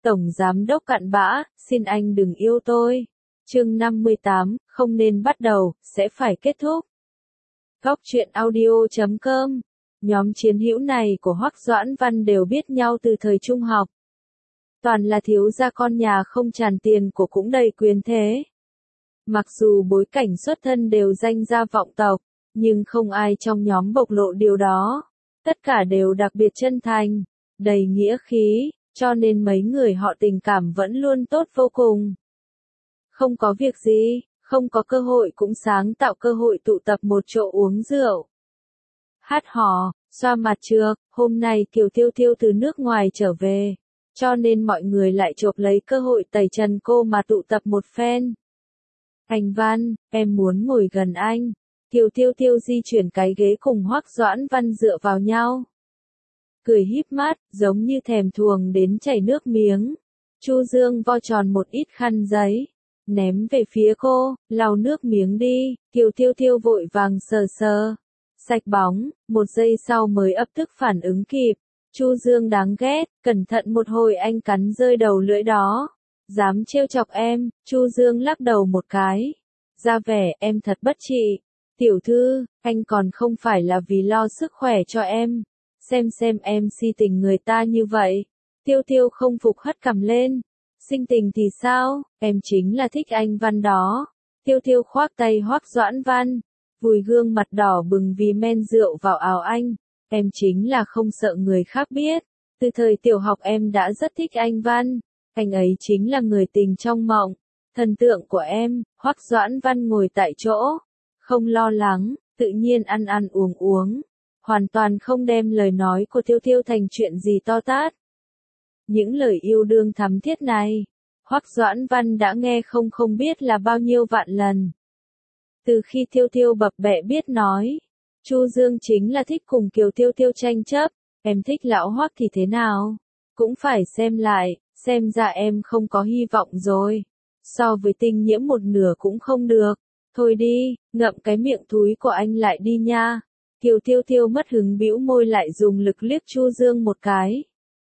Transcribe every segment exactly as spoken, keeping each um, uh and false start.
Tổng Giám đốc cặn bã, xin anh đừng yêu tôi. Chương năm mươi tám, không nên bắt đầu, sẽ phải kết thúc. Góc truyện audio chấm com. Nhóm chiến hữu này của Hoắc Doãn Văn đều biết nhau từ thời trung học. Toàn là thiếu gia con nhà không tràn tiền của cũng đầy quyền thế. Mặc dù bối cảnh xuất thân đều danh gia vọng tộc, nhưng không ai trong nhóm bộc lộ điều đó. Tất cả đều đặc biệt chân thành, đầy nghĩa khí, cho nên mấy người họ tình cảm vẫn luôn tốt vô cùng. Không có việc gì, không có cơ hội cũng sáng tạo cơ hội tụ tập một chỗ uống rượu. Hát hò, xoa mặt trược, hôm nay Kiều Tiêu Tiêu từ nước ngoài trở về, cho nên mọi người lại chộp lấy cơ hội tẩy trần cô mà tụ tập một phen. Anh Văn, em muốn ngồi gần anh. Kiều Tiêu Tiêu di chuyển cái ghế cùng Hoắc Doãn Văn dựa vào nhau. Cười híp mắt, giống như thèm thuồng đến chảy nước miếng. Chu Dương vo tròn một ít khăn giấy, ném về phía cô, lau nước miếng đi. Kiều Tiêu Tiêu vội vàng sờ sờ, sạch bóng, một giây sau mới ấp tức phản ứng kịp. Chu Dương đáng ghét, cẩn thận một hồi anh cắn rơi đầu lưỡi đó. Dám trêu chọc em. Chu Dương lắc đầu một cái, ra vẻ em thật bất trị. Tiểu thư, anh còn không phải là vì lo sức khỏe cho em. Xem xem em si tình người ta như vậy. Tiêu Tiêu không phục hất cằm lên. Sinh tình thì sao, em chính là thích anh Văn đó. Tiêu Tiêu khoác tay Hoắc Doãn Văn, vùi gương mặt đỏ bừng vì men rượu vào áo anh. Em chính là không sợ người khác biết. Từ thời tiểu học em đã rất thích anh Văn. Anh ấy chính là người tình trong mộng, thần tượng của em. Hoắc Doãn Văn ngồi tại chỗ, không lo lắng, tự nhiên ăn ăn uống uống, hoàn toàn không đem lời nói của Tiêu Tiêu thành chuyện gì to tát. Những lời yêu đương thắm thiết này, Hoắc Doãn Văn đã nghe không không biết là bao nhiêu vạn lần. Từ khi Tiêu Tiêu bập bẹ biết nói, Chu Dương chính là thích cùng Kiều Tiêu Tiêu tranh chấp, em thích lão Hoắc thì thế nào? Cũng phải xem lại, xem ra em không có hy vọng rồi. So với Tinh Nhiễm một nửa cũng không được. Thôi đi, ngậm cái miệng thúi của anh lại đi nha. Kiều Tiêu Tiêu mất hứng bĩu môi lại dùng lực liếc Chu Dương một cái.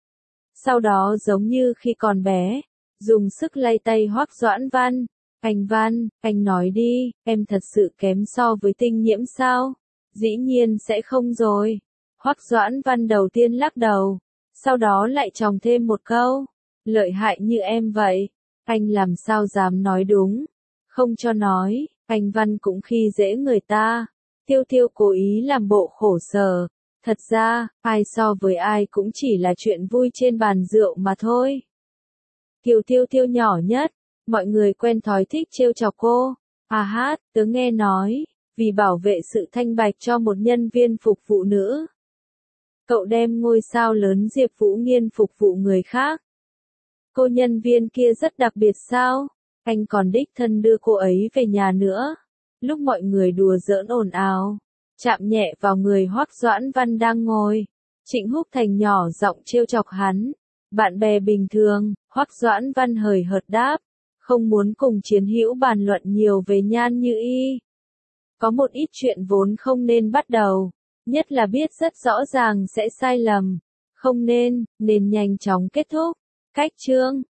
Sau đó giống như khi còn bé, dùng sức lay tay Hoắc Doãn Văn. Anh Văn, anh nói đi, em thật sự kém so với Tinh Nhiễm sao? Dĩ nhiên sẽ không rồi. Hoắc Doãn Văn đầu tiên lắc đầu, sau đó lại chòng thêm một câu. Lợi hại như em vậy, anh làm sao dám nói đúng. Không cho nói, anh Văn cũng khi dễ người ta. Tiêu Tiêu cố ý làm bộ khổ sở. Thật ra, ai so với ai cũng chỉ là chuyện vui trên bàn rượu mà thôi. Kiều Tiêu Tiêu nhỏ nhất, mọi người quen thói thích trêu chọc cô. À hát, tớ nghe nói, vì bảo vệ sự thanh bạch cho một nhân viên phục vụ nữ, cậu đem ngôi sao lớn Diệp Vũ Nghiên phục vụ người khác. Cô nhân viên kia rất đặc biệt sao? Anh còn đích thân đưa cô ấy về nhà nữa. Lúc mọi người đùa giỡn ồn ào, chạm nhẹ vào người Hoắc Doãn Văn đang ngồi, Trịnh Húc Thành nhỏ giọng trêu chọc hắn. Bạn bè bình thường. Hoắc Doãn Văn hời hợt đáp, không muốn cùng chiến hữu bàn luận nhiều về Nhan Như Y. Có một ít chuyện vốn không nên bắt đầu, nhất là biết rất rõ ràng sẽ sai lầm. Không nên, nên nhanh chóng kết thúc. Cách chương